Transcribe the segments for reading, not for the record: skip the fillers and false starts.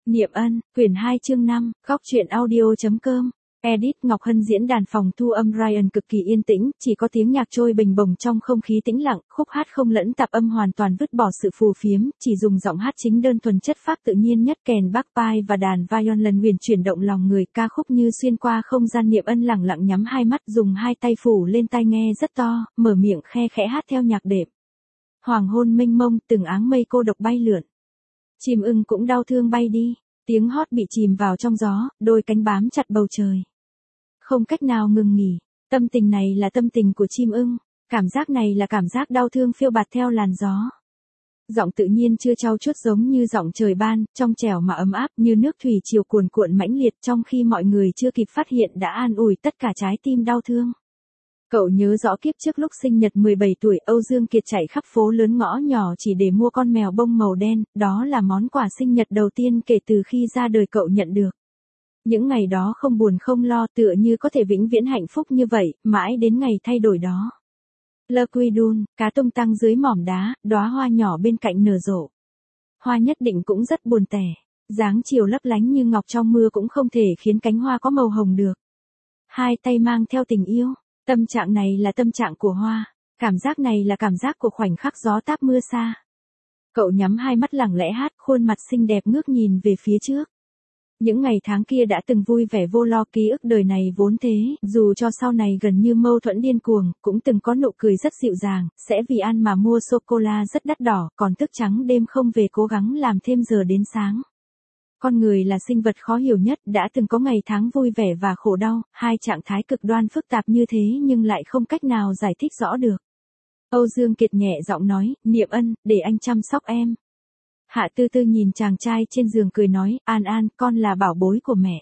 Niệm Ân, quyển 2 chương 5, góc truyện audio.com. Edit Ngọc Hân diễn đàn phòng thu âm Ryan cực kỳ yên tĩnh, chỉ có tiếng nhạc trôi bình bồng trong không khí tĩnh lặng, khúc hát không lẫn tạp âm hoàn toàn vứt bỏ sự phù phiếm, chỉ dùng giọng hát chính đơn thuần chất phác tự nhiên nhất kèn bagpipe và đàn violin huyền chuyển động lòng người, ca khúc như xuyên qua không gian. Niệm Ân lặng lặng nhắm hai mắt, dùng hai tay phủ lên tai nghe rất to, mở miệng khe khẽ hát theo nhạc đệm. Hoàng hôn mênh mông, từng áng mây cô độc bay lượn. Chim ưng cũng đau thương bay đi, tiếng hót bị chìm vào trong gió, đôi cánh bám chặt bầu trời. Không cách nào ngừng nghỉ, tâm tình này là tâm tình của chim ưng, cảm giác này là cảm giác đau thương phiêu bạt theo làn gió. Giọng tự nhiên chưa trau chuốt giống như giọng trời ban, trong trẻo mà ấm áp như nước thủy triều cuồn cuộn mãnh liệt, trong khi mọi người chưa kịp phát hiện đã an ủi tất cả trái tim đau thương. Cậu nhớ rõ kiếp trước lúc sinh nhật 17 tuổi, Âu Dương Kiệt chạy khắp phố lớn ngõ nhỏ chỉ để mua con mèo bông màu đen, đó là món quà sinh nhật đầu tiên kể từ khi ra đời cậu nhận được. Những ngày đó không buồn không lo, tựa như có thể vĩnh viễn hạnh phúc như vậy, mãi đến ngày thay đổi đó. Le Quy Đun, cá tung tăng dưới mỏm đá, đóa hoa nhỏ bên cạnh nở rộ. Hoa nhất định cũng rất buồn tẻ, dáng chiều lấp lánh như ngọc trong mưa cũng không thể khiến cánh hoa có màu hồng được. Hai tay mang theo tình yêu. Tâm trạng này là tâm trạng của hoa, cảm giác này là cảm giác của khoảnh khắc gió táp mưa xa. Cậu nhắm hai mắt lặng lẽ hát, khuôn mặt xinh đẹp ngước nhìn về phía trước. Những ngày tháng kia đã từng vui vẻ vô lo, ký ức đời này vốn thế, dù cho sau này gần như mâu thuẫn điên cuồng, cũng từng có nụ cười rất dịu dàng, sẽ vì ăn mà mua sô-cô-la rất đắt đỏ, còn thức trắng đêm không về cố gắng làm thêm giờ đến sáng. Con người là sinh vật khó hiểu nhất, đã từng có ngày tháng vui vẻ và khổ đau, hai trạng thái cực đoan phức tạp như thế nhưng lại không cách nào giải thích rõ được. Âu Dương Kiệt nhẹ giọng nói, Niệm Ân, để anh chăm sóc em. Hạ Tư Tư nhìn chàng trai trên giường cười nói, An An, con là bảo bối của mẹ.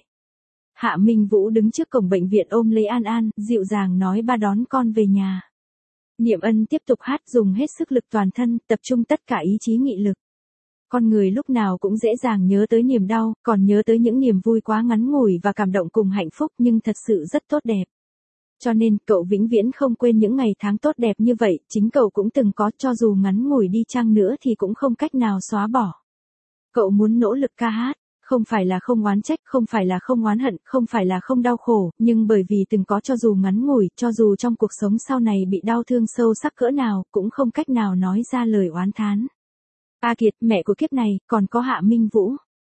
Hạ Minh Vũ đứng trước cổng bệnh viện ôm lấy An An, dịu dàng nói ba đón con về nhà. Niệm Ân tiếp tục hát, dùng hết sức lực toàn thân, tập trung tất cả ý chí nghị lực. Con người lúc nào cũng dễ dàng nhớ tới niềm đau, còn nhớ tới những niềm vui quá ngắn ngủi và cảm động cùng hạnh phúc nhưng thật sự rất tốt đẹp. Cho nên, cậu vĩnh viễn không quên những ngày tháng tốt đẹp như vậy, chính cậu cũng từng có, cho dù ngắn ngủi đi chăng nữa thì cũng không cách nào xóa bỏ. Cậu muốn nỗ lực ca hát, không phải là không oán trách, không phải là không oán hận, không phải là không đau khổ, nhưng bởi vì từng có, cho dù ngắn ngủi, cho dù trong cuộc sống sau này bị đau thương sâu sắc cỡ nào, cũng không cách nào nói ra lời oán thán. A Kiệt, mẹ của kiếp này, còn có Hạ Minh Vũ.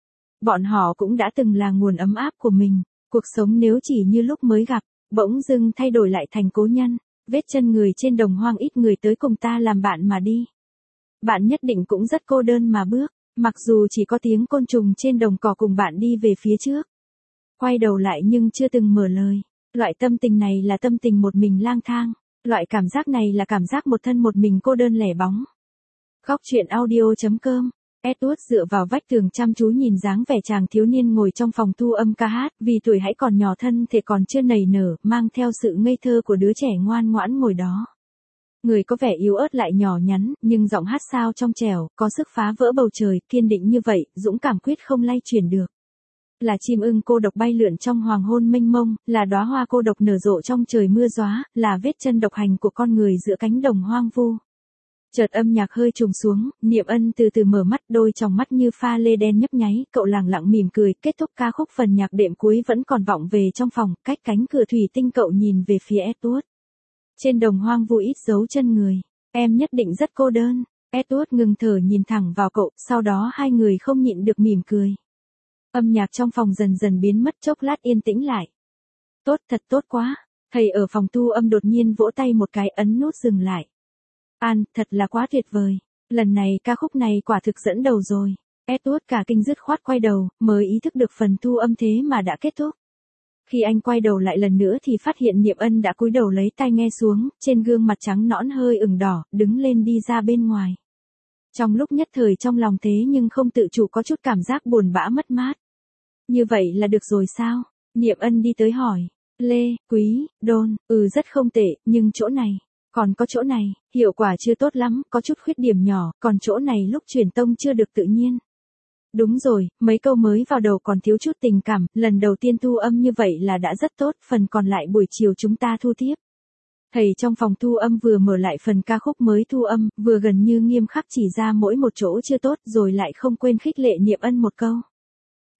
Bọn họ cũng đã từng là nguồn ấm áp của mình, cuộc sống nếu chỉ như lúc mới gặp, bỗng dưng thay đổi lại thành cố nhân, vết chân người trên đồng hoang ít người tới cùng ta làm bạn mà đi. Bạn nhất định cũng rất cô đơn mà bước, mặc dù chỉ có tiếng côn trùng trên đồng cỏ cùng bạn đi về phía trước. Quay đầu lại nhưng chưa từng mở lời, loại tâm tình này là tâm tình một mình lang thang, loại cảm giác này là cảm giác một thân một mình cô đơn lẻ bóng. Góc truyện audio.com. Edward dựa vào vách tường chăm chú nhìn dáng vẻ chàng thiếu niên ngồi trong phòng thu âm ca hát, vì tuổi hãy còn nhỏ, thân thể còn chưa nảy nở, mang theo sự ngây thơ của đứa trẻ ngoan ngoãn ngồi đó. Người có vẻ yếu ớt lại nhỏ nhắn, nhưng giọng hát sao trong trẻo, có sức phá vỡ bầu trời, kiên định như vậy, dũng cảm quyết không lay chuyển được. Là chim ưng cô độc bay lượn trong hoàng hôn mênh mông, là đóa hoa cô độc nở rộ trong trời mưa gió, là vết chân độc hành của con người giữa cánh đồng hoang vu. Chợt âm nhạc hơi trùng xuống, Niệm Ân từ từ mở mắt, đôi tròng mắt như pha lê đen nhấp nháy, cậu lẳng lặng mỉm cười, kết thúc ca khúc, phần nhạc đệm cuối vẫn còn vọng về trong phòng, cách cánh cửa thủy tinh cậu nhìn về phía Edward. Trên đồng hoang vu ít dấu chân người, em nhất định rất cô đơn. Edward ngừng thở nhìn thẳng vào cậu, sau đó hai người không nhịn được mỉm cười. Âm nhạc trong phòng dần dần biến mất, chốc lát yên tĩnh lại. Tốt, thật tốt quá. Thầy ở phòng thu âm đột nhiên vỗ tay một cái, ấn nút dừng lại. An, thật là quá tuyệt vời. Lần này ca khúc này quả thực dẫn đầu rồi. Edward cả kinh dứt khoát quay đầu, mới ý thức được phần thu âm thế mà đã kết thúc. Khi anh quay đầu lại lần nữa thì phát hiện Niệm Ân đã cúi đầu lấy tai nghe xuống, trên gương mặt trắng nõn hơi ửng đỏ, đứng lên đi ra bên ngoài. Trong lúc nhất thời trong lòng thế nhưng không tự chủ có chút cảm giác buồn bã mất mát. Như vậy là được rồi sao? Niệm Ân đi tới hỏi. Lê, Quý, Đôn, rất không tệ, nhưng chỗ này. Còn có chỗ này, hiệu quả chưa tốt lắm, có chút khuyết điểm nhỏ, còn chỗ này lúc truyền tông chưa được tự nhiên. Đúng rồi, mấy câu mới vào đầu còn thiếu chút tình cảm, lần đầu tiên thu âm như vậy là đã rất tốt, phần còn lại buổi chiều chúng ta thu tiếp. Thầy trong phòng thu âm vừa mở lại phần ca khúc mới thu âm, vừa gần như nghiêm khắc chỉ ra mỗi một chỗ chưa tốt, rồi lại không quên khích lệ Niệm Ân một câu.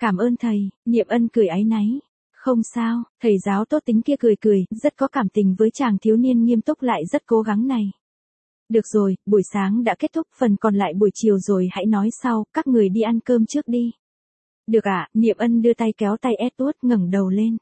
Cảm ơn thầy, Niệm Ân cười áy náy. Không sao, thầy giáo tốt tính kia cười cười, rất có cảm tình với chàng thiếu niên nghiêm túc lại rất cố gắng này. Được rồi, buổi sáng đã kết thúc, phần còn lại buổi chiều rồi hãy nói sau, các người đi ăn cơm trước đi. Được ạ, Niệm Ân đưa tay kéo tay Edward ngẩng đầu lên.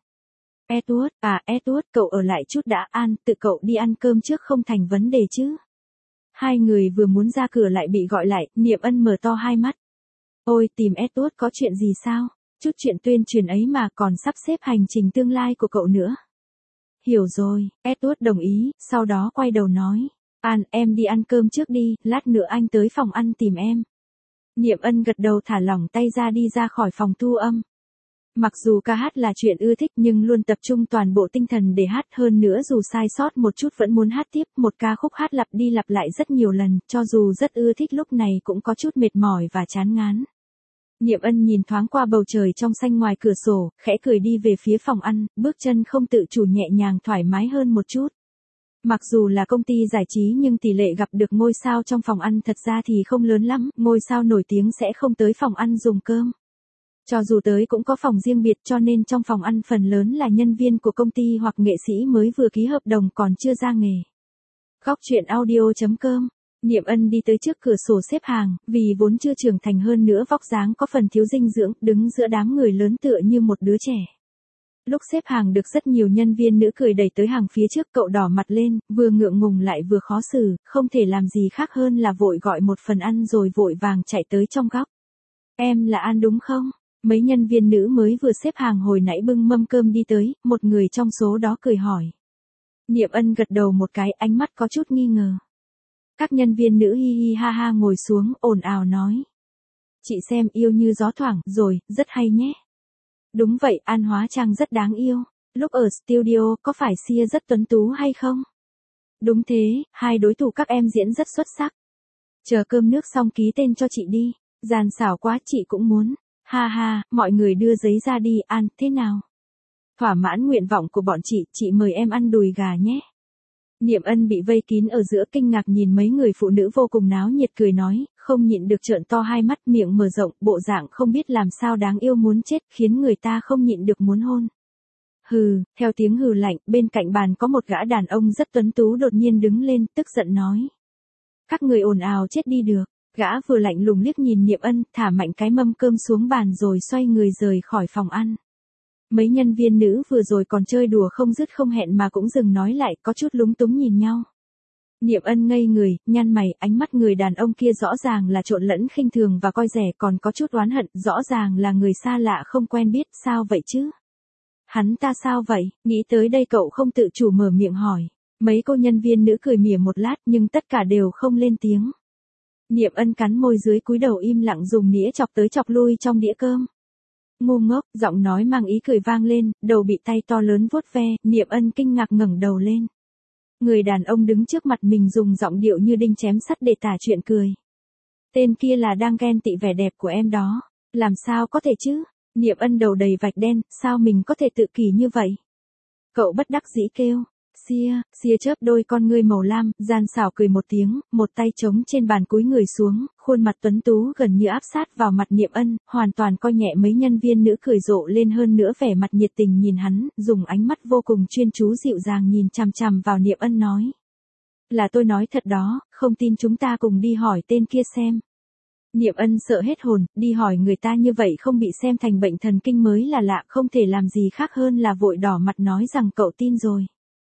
Edward, cậu ở lại chút đã, tự cậu đi ăn cơm trước không thành vấn đề chứ. Hai người vừa muốn ra cửa lại bị gọi lại, Niệm Ân mở to hai mắt. Ôi, tìm Edward có chuyện gì sao? Chút chuyện tuyên truyền ấy mà còn sắp xếp hành trình tương lai của cậu nữa. Hiểu rồi, Edward đồng ý, sau đó quay đầu nói. Em đi ăn cơm trước đi, lát nữa anh tới phòng ăn tìm em. Niệm Ân gật đầu thả lỏng tay ra đi ra khỏi phòng thu âm. Mặc dù ca hát là chuyện ưa thích nhưng luôn tập trung toàn bộ tinh thần để hát, hơn nữa dù sai sót một chút vẫn muốn hát tiếp, một ca khúc hát lặp đi lặp lại rất nhiều lần, cho dù rất ưa thích lúc này cũng có chút mệt mỏi và chán ngán. Niệm Ân nhìn thoáng qua bầu trời trong xanh ngoài cửa sổ, khẽ cười đi về phía phòng ăn, bước chân không tự chủ nhẹ nhàng thoải mái hơn một chút. Mặc dù là công ty giải trí nhưng tỷ lệ gặp được ngôi sao trong phòng ăn thật ra thì không lớn lắm, ngôi sao nổi tiếng sẽ không tới phòng ăn dùng cơm. Cho dù tới cũng có phòng riêng biệt, cho nên trong phòng ăn phần lớn là nhân viên của công ty hoặc nghệ sĩ mới vừa ký hợp đồng còn chưa ra nghề. Góc chuyện audio.com. Niệm Ân đi tới trước cửa sổ xếp hàng, vì vốn chưa trưởng thành hơn nữa vóc dáng có phần thiếu dinh dưỡng, đứng giữa đám người lớn tựa như một đứa trẻ. Lúc xếp hàng được rất nhiều nhân viên nữ cười đẩy tới hàng phía trước, cậu đỏ mặt lên, vừa ngượng ngùng lại vừa khó xử, không thể làm gì khác hơn là vội gọi một phần ăn rồi vội vàng chạy tới trong góc. Em là An đúng không? Mấy nhân viên nữ mới vừa xếp hàng hồi nãy bưng mâm cơm đi tới, một người trong số đó cười hỏi. Niệm Ân gật đầu một cái, ánh mắt có chút nghi ngờ. Các nhân viên nữ hi hi ha ha ngồi xuống, ồn ào nói. Chị xem Yêu Như Gió Thoảng rồi, rất hay nhé. Đúng vậy, An hóa trang rất đáng yêu. Lúc ở studio có phải Sia rất tuấn tú hay không? Đúng thế, hai đối thủ các em diễn rất xuất sắc. Chờ cơm nước xong ký tên cho chị đi. Gian xảo quá, chị cũng muốn. Ha ha, mọi người đưa giấy ra đi. An, thế nào? Thỏa mãn nguyện vọng của bọn chị mời em ăn đùi gà nhé. Niệm Ân bị vây kín ở giữa, kinh ngạc nhìn mấy người phụ nữ vô cùng náo nhiệt, cười nói, không nhịn được trợn to hai mắt, miệng mở rộng, bộ dạng không biết làm sao đáng yêu muốn chết, khiến người ta không nhịn được muốn hôn. Hừ, theo tiếng hừ lạnh, bên cạnh bàn có một gã đàn ông rất tuấn tú đột nhiên đứng lên, tức giận nói. Các người ồn ào chết đi được. Gã vừa lạnh lùng liếc nhìn Niệm Ân, thả mạnh cái mâm cơm xuống bàn rồi xoay người rời khỏi phòng ăn. Mấy nhân viên nữ vừa rồi còn chơi đùa không dứt không hẹn mà cũng dừng nói lại, có chút lúng túng nhìn nhau. Niệm Ân ngây người, nhăn mày, ánh mắt người đàn ông kia rõ ràng là trộn lẫn khinh thường và coi rẻ, còn có chút oán hận, rõ ràng là người xa lạ không quen biết, sao vậy chứ? Hắn ta sao vậy? Nghĩ tới đây cậu không tự chủ mở miệng hỏi. Mấy cô nhân viên nữ cười mỉa một lát nhưng tất cả đều không lên tiếng. Niệm Ân cắn môi dưới cúi đầu im lặng dùng nĩa chọc tới chọc lui trong đĩa cơm. Ngu ngốc, giọng nói mang ý cười vang lên, đầu bị tay to lớn vuốt ve, Niệm Ân kinh ngạc ngẩng đầu lên. Người đàn ông đứng trước mặt mình dùng giọng điệu như đinh chém sắt để tả chuyện cười. Tên kia là đang ghen tị vẻ đẹp của em đó. Làm sao có thể chứ? Niệm Ân đầu đầy vạch đen, sao mình có thể tự kỷ như vậy? Cậu bất đắc dĩ kêu. Sia chớp đôi con ngươi màu lam, gian xảo cười một tiếng, một tay chống trên bàn cúi người xuống, khuôn mặt tuấn tú gần như áp sát vào mặt Niệm Ân, hoàn toàn coi nhẹ mấy nhân viên nữ cười rộ lên, hơn nữa vẻ mặt nhiệt tình nhìn hắn, dùng ánh mắt vô cùng chuyên chú dịu dàng nhìn chằm chằm vào Niệm Ân nói. Là tôi nói thật đó, không tin chúng ta cùng đi hỏi tên kia xem. Niệm Ân sợ hết hồn, đi hỏi người ta như vậy không bị xem thành bệnh thần kinh mới là lạ, không thể làm gì khác hơn là vội đỏ mặt nói rằng cậu tin rồi.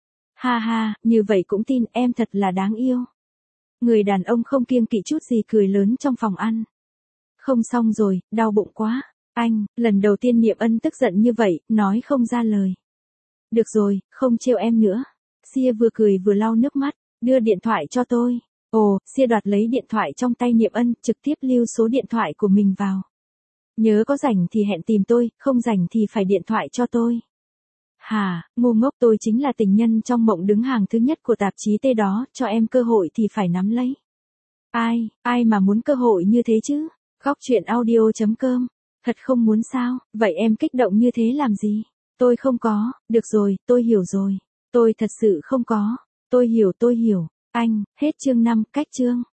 Ha ha, như vậy cũng tin, em thật là đáng yêu. Người đàn ông không kiêng kỵ chút gì cười lớn trong phòng ăn. Không xong rồi, đau bụng quá. Anh, lần đầu tiên Niệm Ân tức giận như vậy, nói không ra lời. Được rồi, không trêu em nữa. Sia vừa cười vừa lau nước mắt, đưa điện thoại cho tôi. Ồ, Sia đoạt lấy điện thoại trong tay Niệm Ân, trực tiếp lưu số điện thoại của mình vào. Nhớ có rảnh thì hẹn tìm tôi, không rảnh thì phải điện thoại cho tôi. Hà, ngu ngốc, tôi chính là tình nhân trong mộng đứng hàng thứ nhất của tạp chí T đó, cho em cơ hội thì phải nắm lấy. Ai mà muốn cơ hội như thế chứ? Góc chuyện audio.com. Thật không muốn sao, vậy em kích động như thế làm gì? Tôi không có, được rồi, tôi hiểu rồi. Tôi thật sự không có. Tôi hiểu. Anh, hết chương 5, cách chương.